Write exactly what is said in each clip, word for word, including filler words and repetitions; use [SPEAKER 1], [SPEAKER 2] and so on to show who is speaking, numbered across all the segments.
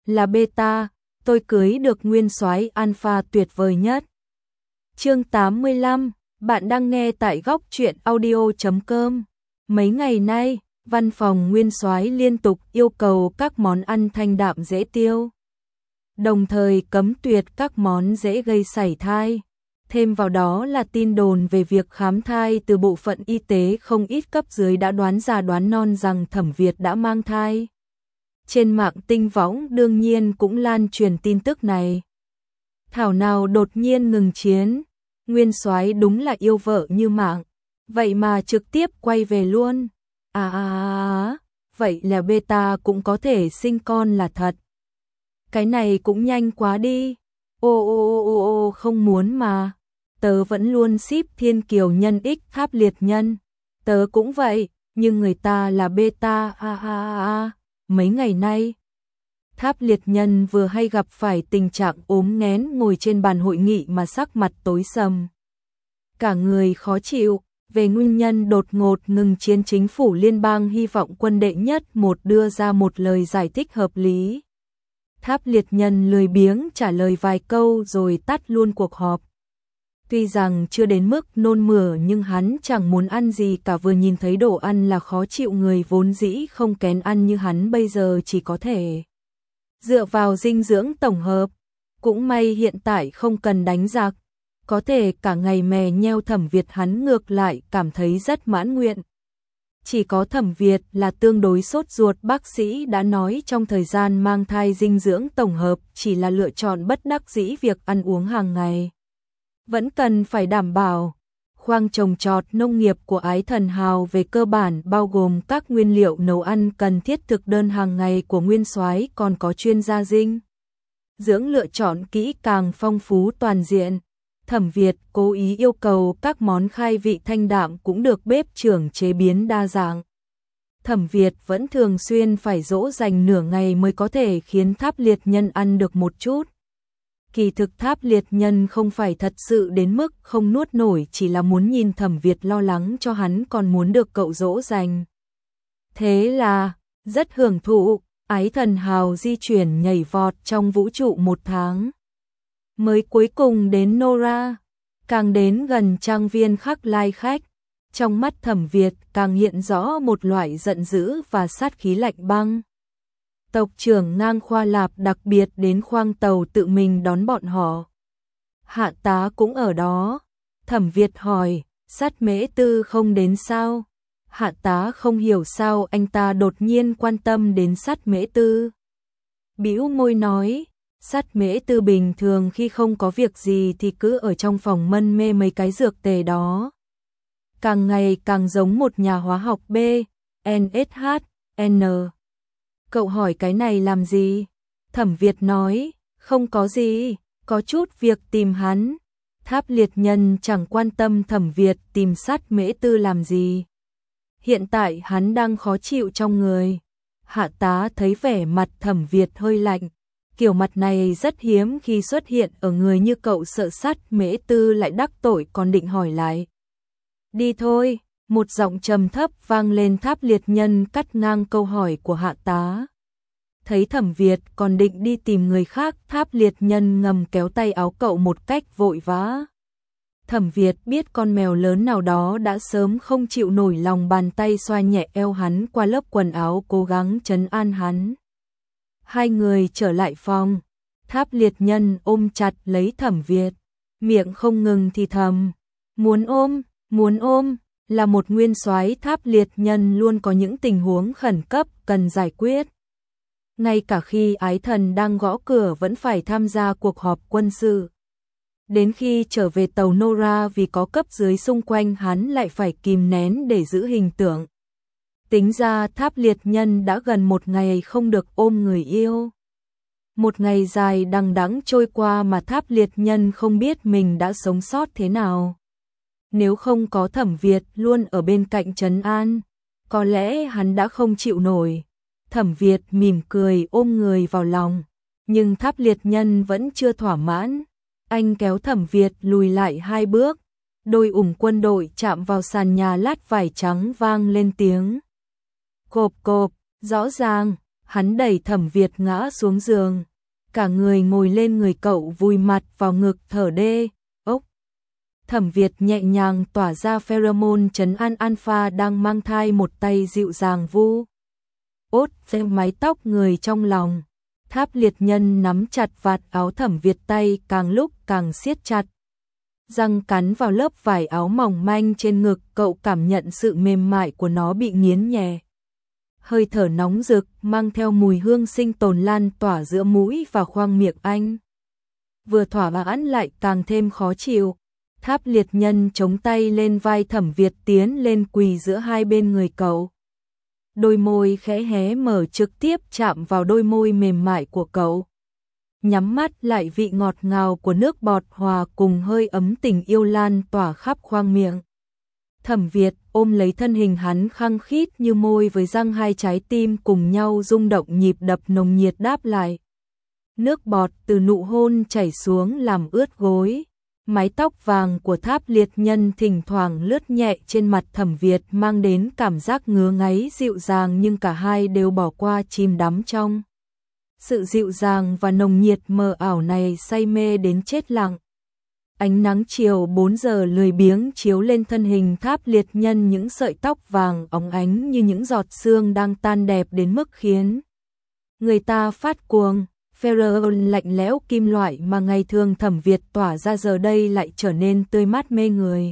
[SPEAKER 1] là beta, tôi cưới được nguyên soái alpha tuyệt vời nhất. Chương tám mươi lăm, bạn đang nghe tại góc truyện audio chấm com. Mấy ngày nay, văn phòng nguyên soái liên tục yêu cầu các món ăn thanh đạm dễ tiêu, đồng thời cấm tuyệt các món dễ gây sảy thai. Thêm vào đó là tin đồn về việc khám thai từ bộ phận y tế, không ít cấp dưới đã đoán già đoán non rằng Thẩm Việt đã mang thai. Trên mạng tinh võng đương nhiên cũng lan truyền tin tức này. Thảo nào đột nhiên ngừng chiến, nguyên soái đúng là yêu vợ như mạng, vậy mà trực tiếp quay về luôn. À à à, vậy là beta cũng có thể sinh con là thật. Cái này cũng nhanh quá đi. Ô ô ô ô không muốn mà. Tớ vẫn luôn ship Thiên Kiều nhân ích Tháp Liệt Nhân. Tớ cũng vậy, nhưng người ta là beta. A a a. Mấy ngày nay, Tháp Liệt Nhân vừa hay gặp phải tình trạng ốm nghén, ngồi trên bàn hội nghị mà sắc mặt tối sầm. Cả người khó chịu. Về nguyên nhân đột ngột ngừng chiến, chính phủ liên bang hy vọng quân đệ nhất một đưa ra một lời giải thích hợp lý. Tháp Liệt Nhân lười biếng trả lời vài câu rồi tắt luôn cuộc họp. Tuy rằng chưa đến mức nôn mửa nhưng hắn chẳng muốn ăn gì cả, vừa nhìn thấy đồ ăn là khó chịu, người vốn dĩ không kén ăn như hắn bây giờ chỉ có thể dựa vào dinh dưỡng tổng hợp. Cũng may hiện tại không cần đánh giặc, có thể cả ngày mè nheo Thẩm Việt, hắn ngược lại cảm thấy rất mãn nguyện. Chỉ có Thẩm Việt là tương đối sốt ruột, bác sĩ đã nói trong thời gian mang thai dinh dưỡng tổng hợp chỉ là lựa chọn bất đắc dĩ, việc ăn uống hàng ngày vẫn cần phải đảm bảo. Khoang trồng trọt nông nghiệp của Ái Thần Hào về cơ bản bao gồm các nguyên liệu nấu ăn cần thiết, thực đơn hàng ngày của nguyên soái, còn có chuyên gia dinh dưỡng lựa chọn kỹ càng phong phú toàn diện. Thẩm Việt cố ý yêu cầu các món khai vị thanh đạm cũng được bếp trưởng chế biến đa dạng. Thẩm Việt vẫn thường xuyên phải dỗ dành nửa ngày mới có thể khiến Tháp Liệt Nhân ăn được một chút. Kỳ thực Tháp Liệt Nhân không phải thật sự đến mức không nuốt nổi, chỉ là muốn nhìn Thẩm Việt lo lắng cho hắn, còn muốn được cậu dỗ dành. Thế là, rất hưởng thụ, Ái Thần Hào di chuyển nhảy vọt trong vũ trụ một tháng. Mới cuối cùng đến Nora, càng đến gần trang viên khắc lai khách, trong mắt Thẩm Việt càng hiện rõ một loại giận dữ và sát khí lạnh băng. Tộc trưởng Ngang Khoa Lạp đặc biệt đến khoang tàu tự mình đón bọn họ. Hạ tá cũng ở đó. Thẩm Việt hỏi, Sát Mễ Tư không đến sao? Hạ tá không hiểu sao anh ta đột nhiên quan tâm đến Sát Mễ Tư. Bĩu môi nói, Sát Mễ Tư bình thường khi không có việc gì thì cứ ở trong phòng mân mê mấy cái dược tề đó. Càng ngày càng giống một nhà hóa học B, en ét hát, N. Cậu hỏi cái này làm gì? Thẩm Việt nói, không có gì, có chút việc tìm hắn. Tháp Liệt Nhân chẳng quan tâm Thẩm Việt tìm Sát Mễ Tư làm gì. Hiện tại hắn đang khó chịu trong người. Hạ tá thấy vẻ mặt Thẩm Việt hơi lạnh. Kiểu mặt này rất hiếm khi xuất hiện ở người như cậu, sợ Sát Mễ Tư lại đắc tội, còn định hỏi lại. Đi thôi, một giọng trầm thấp vang lên. Tháp Liệt Nhân cắt ngang câu hỏi của hạ tá. Thấy Thẩm Việt còn định đi tìm người khác, Tháp Liệt Nhân ngầm kéo tay áo cậu một cách vội vã. Thẩm Việt biết con mèo lớn nào đó đã sớm không chịu nổi, lòng bàn tay xoa nhẹ eo hắn qua lớp quần áo, cố gắng trấn an hắn. Hai người trở lại phòng. Tháp Liệt Nhân ôm chặt lấy Thẩm Việt, miệng không ngừng thì thầm, muốn ôm, muốn ôm. Là một nguyên soái, Tháp Liệt Nhân luôn có những tình huống khẩn cấp cần giải quyết. Ngay cả khi Ái Thần đang gõ cửa vẫn phải tham gia cuộc họp quân sự. Đến khi trở về tàu Nora, vì có cấp dưới xung quanh, hắn lại phải kìm nén để giữ hình tượng. Tính ra Tháp Liệt Nhân đã gần một ngày không được ôm người yêu. Một ngày dài đằng đẵng trôi qua mà Tháp Liệt Nhân không biết mình đã sống sót thế nào. Nếu không có Thẩm Việt luôn ở bên cạnh trấn an, có lẽ hắn đã không chịu nổi. Thẩm Việt mỉm cười ôm người vào lòng, nhưng Tháp Liệt Nhân vẫn chưa thỏa mãn. Anh kéo Thẩm Việt lùi lại hai bước, đôi ủng quân đội chạm vào sàn nhà lát vải trắng, vang lên tiếng cộp cộp. Rõ ràng, Hắn đẩy Thẩm Việt ngã xuống giường, cả người ngồi lên người cậu vùi mặt vào ngực thở đê, ốc. Thẩm Việt nhẹ nhàng tỏa ra pheromone trấn an alpha đang mang thai, một tay dịu dàng vu ốt xem mái tóc người trong lòng. Tháp Liệt Nhân nắm chặt vạt áo Thẩm Việt, tay càng lúc càng siết chặt. Răng cắn vào lớp vải áo mỏng manh trên ngực, cậu cảm nhận sự mềm mại của nó bị nghiến nhẹ. Hơi thở nóng rực mang theo mùi hương sinh tồn lan tỏa giữa mũi và khoang miệng anh. Vừa thỏa mãn lại càng thêm khó chịu. Tháp Liệt Nhân chống tay lên vai Thẩm Việt, tiến lên quỳ giữa hai bên người cậu. Đôi môi khẽ hé mở trực tiếp chạm vào đôi môi mềm mại của cậu. Nhắm mắt lại, vị ngọt ngào của nước bọt hòa cùng hơi ấm tình yêu lan tỏa khắp khoang miệng. Thẩm Việt ôm lấy thân hình hắn khăng khít như môi, với răng hai trái tim cùng nhau rung động, nhịp đập nồng nhiệt đáp lại. Nước bọt từ nụ hôn chảy xuống làm ướt gối. Mái tóc vàng của Tháp Liệt Nhân thỉnh thoảng lướt nhẹ trên mặt Thẩm Việt, mang đến cảm giác ngứa ngáy dịu dàng, nhưng cả hai đều bỏ qua, chìm đắm trong sự dịu dàng và nồng nhiệt mờ ảo này, say mê đến chết lặng. Ánh nắng chiều bốn giờ lười biếng chiếu lên thân hình Tháp Liệt Nhân, những sợi tóc vàng óng ánh như những giọt sương đang tan đẹp đến mức khiến người ta phát cuồng. Pheromone lạnh lẽo kim loại mà ngày thường Thẩm Việt tỏa ra giờ đây lại trở nên tươi mát mê người.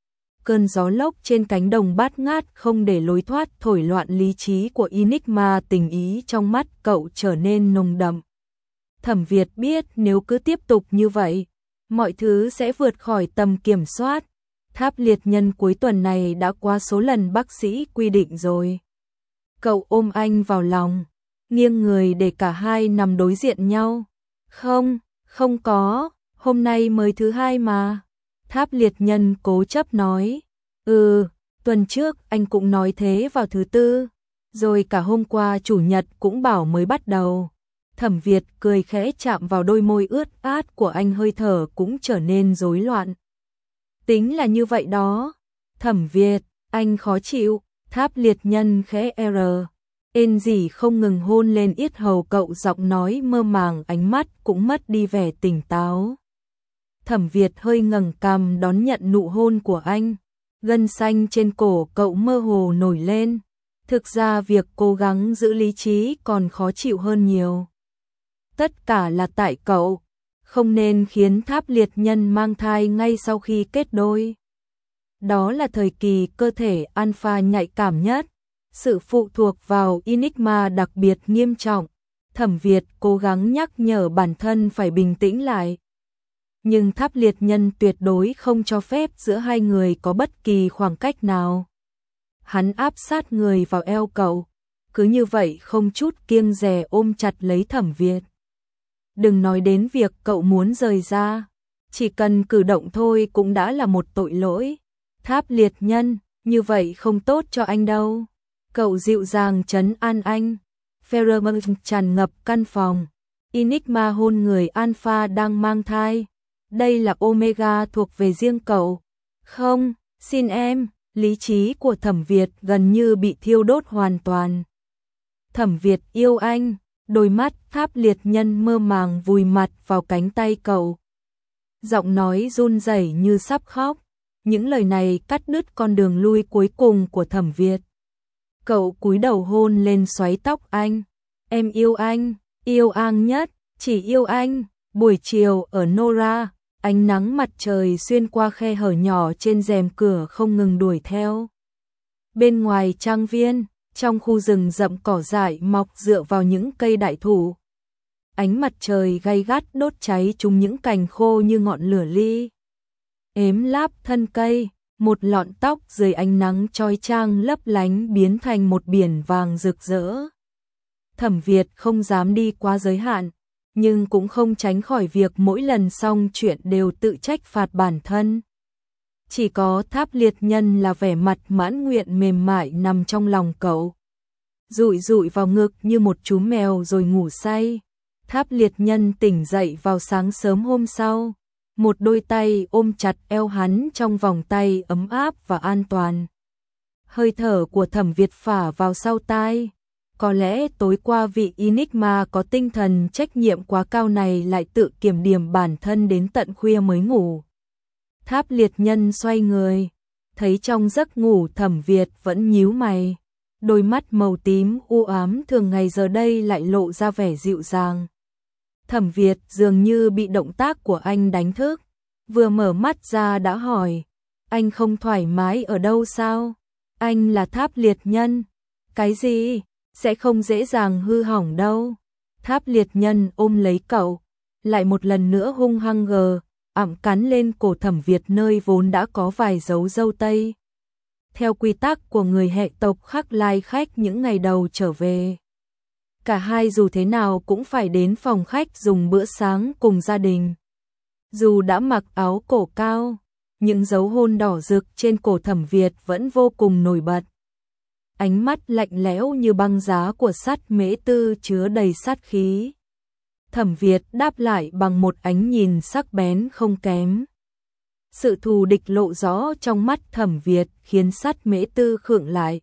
[SPEAKER 1] Cơn gió lốc trên cánh đồng bát ngát không để lối thoát, thổi loạn lý trí của Enigma, tình ý trong mắt cậu trở nên nồng đậm. Thẩm Việt biết nếu cứ tiếp tục như vậy, mọi thứ sẽ vượt khỏi tầm kiểm soát. Tháp Liệt Nhân cuối tuần này đã qua số lần bác sĩ quy định rồi. Cậu ôm anh vào lòng, nghiêng người để cả hai nằm đối diện nhau. Không, không có, hôm nay mới thứ hai mà. Tháp Liệt Nhân cố chấp nói. Ừ, tuần trước anh cũng nói thế vào thứ tư, rồi cả hôm qua chủ nhật cũng bảo mới bắt đầu. Thẩm Việt cười khẽ chạm vào đôi môi ướt át của anh, hơi thở cũng trở nên rối loạn. Tính là như vậy đó. Thẩm Việt, anh khó chịu. Tháp Liệt Nhân khẽ r. Ên gì không ngừng hôn lên yết hầu cậu, giọng nói mơ màng, ánh mắt cũng mất đi vẻ tỉnh táo. Thẩm Việt hơi ngẩng cằm đón nhận nụ hôn của anh. Gân xanh trên cổ cậu mơ hồ nổi lên. Thực ra việc cố gắng giữ lý trí còn khó chịu hơn nhiều. Tất cả là tại cậu, không nên khiến Tháp Liệt Nhân mang thai ngay sau khi kết đôi. Đó là thời kỳ cơ thể alpha nhạy cảm nhất. Sự phụ thuộc vào Enigma đặc biệt nghiêm trọng. Thẩm Việt cố gắng nhắc nhở bản thân phải bình tĩnh lại. Nhưng Tháp Liệt Nhân tuyệt đối không cho phép giữa hai người có bất kỳ khoảng cách nào. Hắn áp sát người vào eo cậu, cứ như vậy không chút kiêng dè ôm chặt lấy Thẩm Việt. Đừng nói đến việc cậu muốn rời ra, chỉ cần cử động thôi cũng đã là một tội lỗi. Tháp Liệt Nhân, như vậy không tốt cho anh đâu. Cậu dịu dàng trấn an anh. Pheromone tràn ngập căn phòng. Enigma hôn người alpha đang mang thai. Đây là Omega thuộc về riêng cậu. Không, xin em. Lý trí của Thẩm Việt gần như bị thiêu đốt hoàn toàn. Thẩm Việt yêu anh. Đôi mắt Tháp Liệt Nhân mơ màng vùi mặt vào cánh tay cậu. Giọng nói run rẩy như sắp khóc. Những lời này cắt đứt con đường lui cuối cùng của Thẩm Việt. Cậu cúi đầu hôn lên xoáy tóc anh. Em yêu anh, yêu anh nhất, chỉ yêu anh. Buổi chiều ở Nora, ánh nắng mặt trời xuyên qua khe hở nhỏ trên rèm cửa không ngừng đuổi theo. Bên ngoài trang viên, trong khu rừng rậm cỏ dại mọc dựa vào những cây đại thụ. Ánh mặt trời gay gắt đốt cháy chúng những cành khô như ngọn lửa ly. Ếm láp thân cây, một lọn tóc dưới ánh nắng chói chang lấp lánh biến thành một biển vàng rực rỡ. Thẩm Việt không dám đi quá giới hạn, nhưng cũng không tránh khỏi việc mỗi lần xong chuyện đều tự trách phạt bản thân. Chỉ có Tháp Liệt Nhân là vẻ mặt mãn nguyện mềm mại nằm trong lòng cậu. Dụi dụi vào ngực như một chú mèo rồi ngủ say. Tháp Liệt Nhân tỉnh dậy vào sáng sớm hôm sau. Một đôi tay ôm chặt eo hắn trong vòng tay ấm áp và an toàn. Hơi thở của Thẩm Việt phả vào sau tai. Có lẽ tối qua vị Enigma có tinh thần trách nhiệm quá cao này lại tự kiểm điểm bản thân đến tận khuya mới ngủ. Tháp Liệt Nhân xoay người, thấy trong giấc ngủ Thẩm Việt vẫn nhíu mày, đôi mắt màu tím u ám thường ngày giờ đây lại lộ ra vẻ dịu dàng. Thẩm Việt dường như bị động tác của anh đánh thức, vừa mở mắt ra đã hỏi, anh không thoải mái ở đâu sao? Anh là Tháp Liệt Nhân. Cái gì? Sẽ không dễ dàng hư hỏng đâu. Tháp Liệt Nhân ôm lấy cậu, lại một lần nữa hung hăng gờ, ẵm cắn lên cổ Thẩm Việt nơi vốn đã có vài dấu râu tây. Theo quy tắc của người hệ tộc Khắc Lai khách những ngày đầu trở về, cả hai dù thế nào cũng phải đến phòng khách dùng bữa sáng cùng gia đình. Dù đã mặc áo cổ cao, những dấu hôn đỏ rực trên cổ Thẩm Việt vẫn vô cùng nổi bật. Ánh mắt lạnh lẽo như băng giá của Sát Mễ Tư chứa đầy sát khí. Thẩm Việt đáp lại bằng một ánh nhìn sắc bén không kém. Sự thù địch lộ rõ trong mắt Thẩm Việt khiến Sát Mễ Tư khựng lại.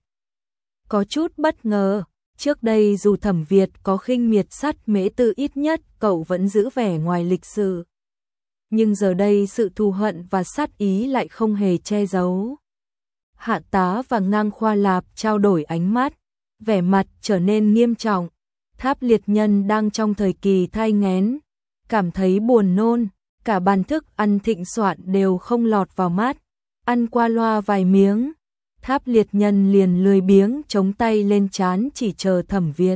[SPEAKER 1] Có chút bất ngờ, trước đây dù Thẩm Việt có khinh miệt Sát Mễ Tư, ít nhất cậu vẫn giữ vẻ ngoài lịch sự. Nhưng giờ đây sự thù hận và sát ý lại không hề che giấu. Hạ Tá và Ngang Khoa Lạp trao đổi ánh mắt, vẻ mặt trở nên nghiêm trọng. Tháp Liệt Nhân đang trong thời kỳ thai nghén, cảm thấy buồn nôn, cả bàn thức ăn thịnh soạn đều không lọt vào mắt, ăn qua loa vài miếng. Tháp Liệt Nhân liền lười biếng chống tay lên trán chỉ chờ Thẩm Việt.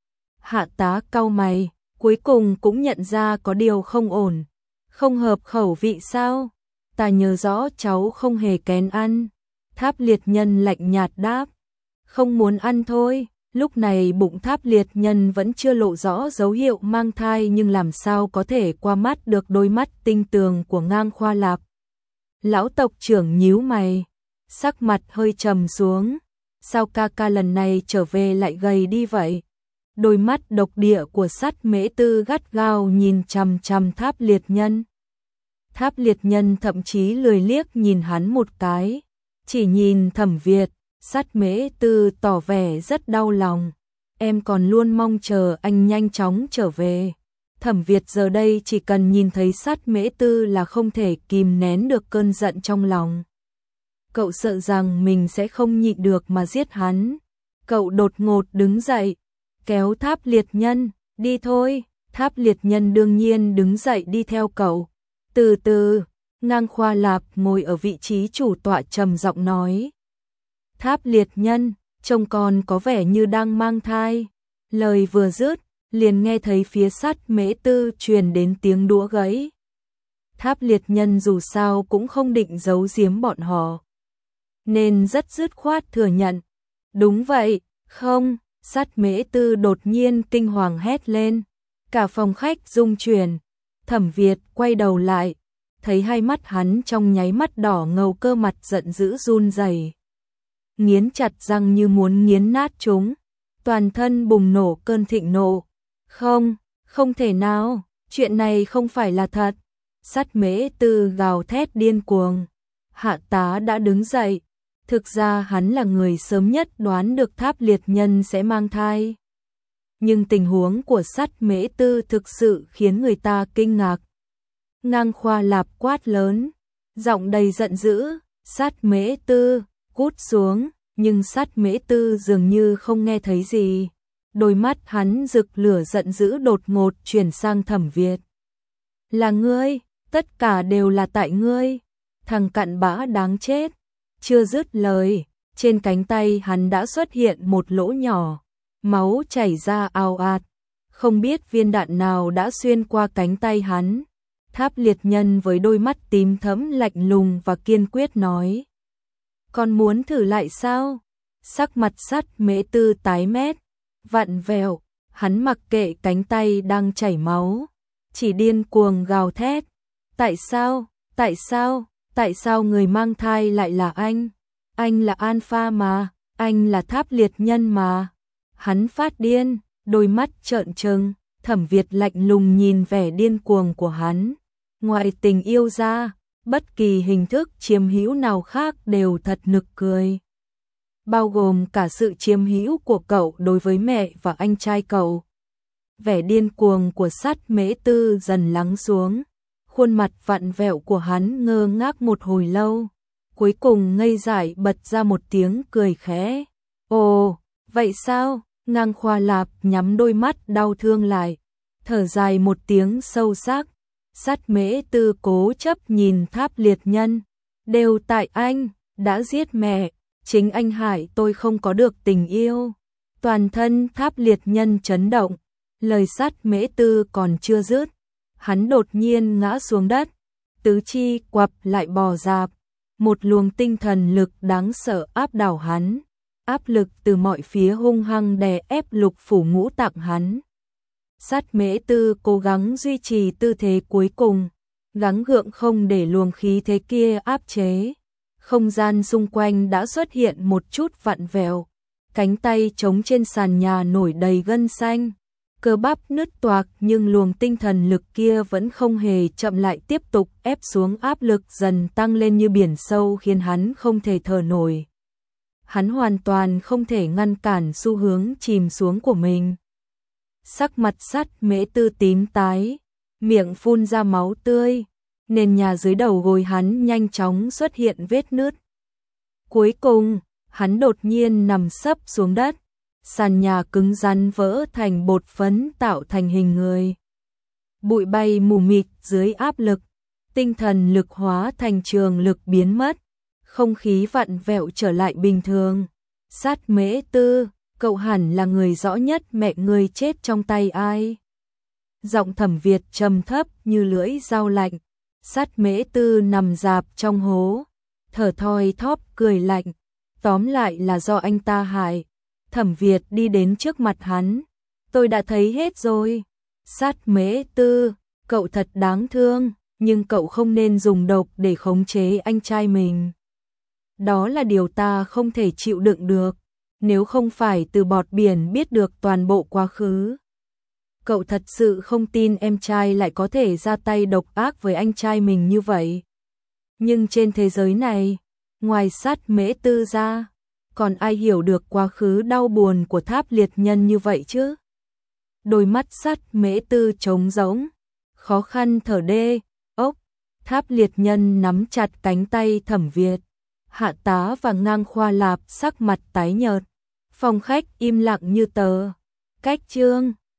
[SPEAKER 1] Hạ Tá cau mày, cuối cùng cũng nhận ra có điều không ổn. Không hợp khẩu vị sao? Ta nhớ rõ cháu không hề kén ăn. Tháp Liệt Nhân lạnh nhạt đáp, không muốn ăn thôi. Lúc này bụng Tháp Liệt Nhân vẫn chưa lộ rõ dấu hiệu mang thai, nhưng làm sao có thể qua mắt được đôi mắt tinh tường của Ngang Khoa Lạp. Lão tộc trưởng nhíu mày, sắc mặt hơi trầm xuống. Sao ca ca lần này trở về lại gầy đi vậy? Đôi mắt độc địa của Sát Mễ Tư gắt gao nhìn chằm chằm Tháp Liệt Nhân. Tháp Liệt Nhân thậm chí lười liếc nhìn hắn một cái, chỉ nhìn Thẩm Việt. Sát Mễ Tư tỏ vẻ rất đau lòng, em còn luôn mong chờ anh nhanh chóng trở về. Thẩm Việt giờ đây chỉ cần nhìn thấy Sát Mễ Tư là không thể kìm nén được cơn giận trong lòng. Cậu sợ rằng mình sẽ không nhịn được mà giết hắn. Cậu đột ngột đứng dậy, kéo Tháp Liệt Nhân, đi thôi. Tháp Liệt Nhân đương nhiên đứng dậy đi theo cậu. Từ từ, Ngang Khoa Lạp ngồi ở vị trí chủ tọa trầm giọng nói. Tháp Liệt Nhân, trông con có vẻ như đang mang thai. Lời vừa dứt, liền nghe thấy phía Sát Mễ Tư truyền đến tiếng đũa gãy. Tháp Liệt Nhân dù sao cũng không định giấu giếm bọn họ, nên rất dứt khoát thừa nhận. Đúng vậy, không. Sát Mễ Tư đột nhiên kinh hoàng hét lên. Cả phòng khách rung chuyển. Thẩm Việt quay đầu lại, thấy hai mắt hắn trong nháy mắt đỏ ngầu, cơ mặt giận dữ run rẩy, nghiến chặt răng như muốn nghiến nát chúng, toàn thân bùng nổ cơn thịnh nộ. Không, không thể nào, chuyện này không phải là thật. Sát Mễ Tư gào thét điên cuồng. Hạ Tá đã đứng dậy, thực ra hắn là người sớm nhất đoán được Tháp Liệt Nhân sẽ mang thai. Nhưng tình huống của Sát Mễ Tư thực sự khiến người ta kinh ngạc. Ngang Khoa Lạp quát lớn, giọng đầy giận dữ, Sát Mễ Tư, cút xuống, nhưng Sát Mễ Tư dường như không nghe thấy gì. Đôi mắt hắn rực lửa giận dữ đột ngột chuyển sang Thẩm Việt. Là ngươi, tất cả đều là tại ngươi, thằng cặn bã đáng chết. Chưa dứt lời, trên cánh tay hắn đã xuất hiện một lỗ nhỏ, máu chảy ra ào ạt, không biết viên đạn nào đã xuyên qua cánh tay hắn. Tháp Liệt Nhân với đôi mắt tím thẫm lạnh lùng và kiên quyết nói. Con muốn thử lại sao? Sắc mặt Sát Mễ Tư tái mét, vặn vẹo, hắn mặc kệ cánh tay đang chảy máu, chỉ điên cuồng gào thét. Tại sao? Tại sao? Tại sao người mang thai lại là anh? Anh là Alpha mà, anh là Tháp Liệt Nhân mà. Hắn phát điên, đôi mắt trợn trừng. Thẩm Việt lạnh lùng nhìn vẻ điên cuồng của hắn. Ngoài tình yêu ra, bất kỳ hình thức chiếm hữu nào khác đều thật nực cười. bao gồm cả sự chiếm hữu của cậu đối với mẹ và anh trai cậu. Vẻ điên cuồng của Sát Mễ Tư dần lắng xuống, khuôn mặt vặn vẹo của hắn ngơ ngác một hồi lâu, cuối cùng ngây dại bật ra một tiếng cười khẽ. Ồ, vậy sao? Ngang Khoa Lạp nhắm đôi mắt đau thương lại, thở dài một tiếng sâu sắc. Sát Mễ Tư cố chấp nhìn Tháp Liệt Nhân. Đều tại anh, đã giết mẹ, chính anh hại tôi không có được tình yêu. Toàn thân Tháp Liệt Nhân chấn động, lời Sát Mễ Tư còn chưa dứt, hắn đột nhiên ngã xuống đất, tứ chi quặp lại bò dạp, một luồng tinh thần lực đáng sợ áp đảo hắn, áp lực từ mọi phía hung hăng đè ép lục phủ ngũ tạng hắn. Sát Mễ Tư cố gắng duy trì tư thế cuối cùng, gắng gượng không để luồng khí thế kia áp chế. Không gian xung quanh đã xuất hiện một chút vặn vẹo, cánh tay trống trên sàn nhà nổi đầy gân xanh, cơ bắp nứt toạc, nhưng luồng tinh thần lực kia vẫn không hề chậm lại, tiếp tục ép xuống, áp lực dần tăng lên như biển sâu khiến hắn không thể thở nổi. Hắn hoàn toàn không thể ngăn cản xu hướng chìm xuống của mình. Sắc mặt Sát Mễ Tư tím tái, miệng phun ra máu tươi, nền nhà dưới đầu gối hắn nhanh chóng xuất hiện vết nứt. Cuối cùng, hắn đột nhiên nằm sấp xuống đất, sàn nhà cứng rắn vỡ thành bột phấn tạo thành hình người. Bụi bay mù mịt dưới áp lực, tinh thần lực hóa thành trường lực biến mất, không khí vặn vẹo trở lại bình thường. Sát Mễ Tư, cậu hẳn là người rõ nhất mẹ người chết trong tay ai. Giọng Thẩm Việt trầm thấp như lưỡi dao lạnh. Sát Mễ Tư nằm dạp trong hố, thở thoi thóp cười lạnh. Tóm lại là do anh ta hại. Thẩm Việt đi đến trước mặt hắn. Tôi đã thấy hết rồi. Sát Mễ Tư, cậu thật đáng thương, nhưng cậu không nên dùng độc để khống chế anh trai mình. Đó là điều ta không thể chịu đựng được. Nếu không phải từ bọt biển biết được toàn bộ quá khứ, cậu thật sự không tin em trai lại có thể ra tay độc ác với anh trai mình như vậy. Nhưng trên thế giới này, ngoài Sát Mễ Tư ra, còn ai hiểu được quá khứ đau buồn của Tháp Liệt Nhân như vậy chứ? Đôi mắt Sát Mễ Tư trống rỗng, khó khăn thở đê, ốc. Tháp Liệt Nhân nắm chặt cánh tay Thẩm Việt. Hạ tá và Ngang Khoa Lạp sắc mặt tái nhợt. Phòng khách im lặng như tờ. Cách chương